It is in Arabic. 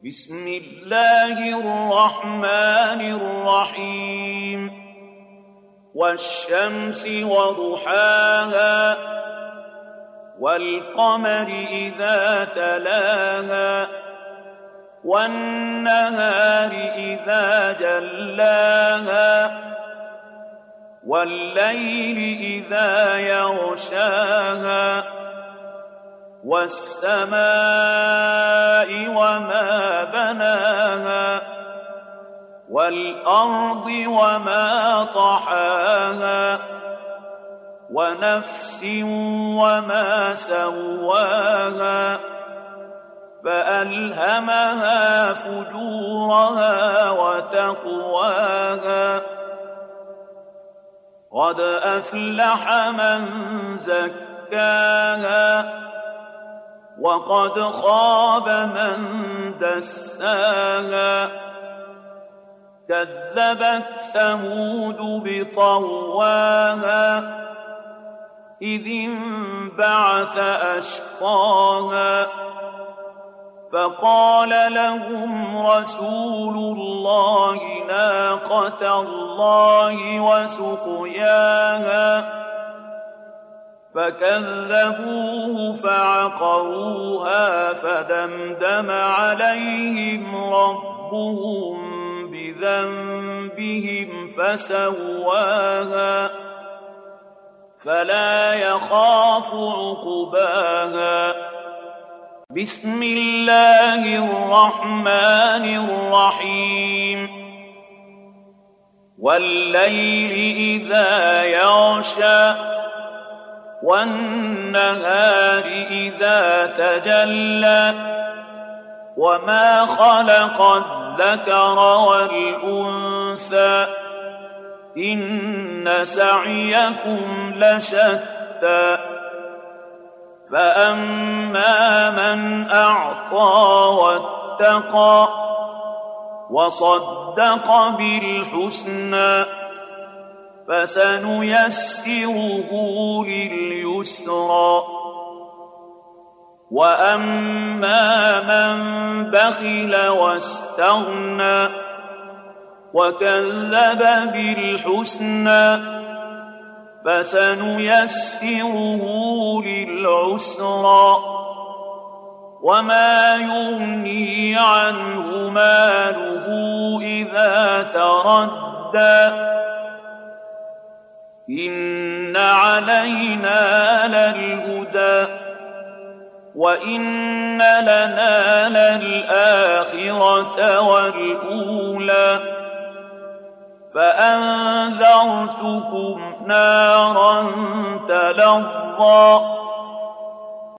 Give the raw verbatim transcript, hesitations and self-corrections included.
بسم الله الرحمن الرحيم والشمس وضحاها والقمر إذا تلاها والنهار إذا جلاها والليل إذا يغشاها والسماء وما بناها والأرض وما طحاها ونفس وما سواها فألهمها فجورها وتقواها قد أفلح من زكاها وقد خاب من دساها كذبت ثمود بطغواها إذ انبعث أشقاها فقال لهم رسول الله ناقة الله وسقياها فكذبوه فعقروها فدمدم عليهم ربهم بذنبهم فسواها فلا يخاف عقباها بسم الله الرحمن الرحيم والليل إذا يغشى والنهار إذا تجلى وما خلق الذكر والأنثى إن سعيكم لشتى فأما من أعطى واتقى وصدق بالحسنى فسنيسره لليسرى وأما من بخل واستغنى وكذب بالحسنى فسنيسره للعسرى وما يغني عنه ماله إذا تردى إن علينا للهدى وإن لنا للآخرة والأولى فأنذرتكم نارا تلظى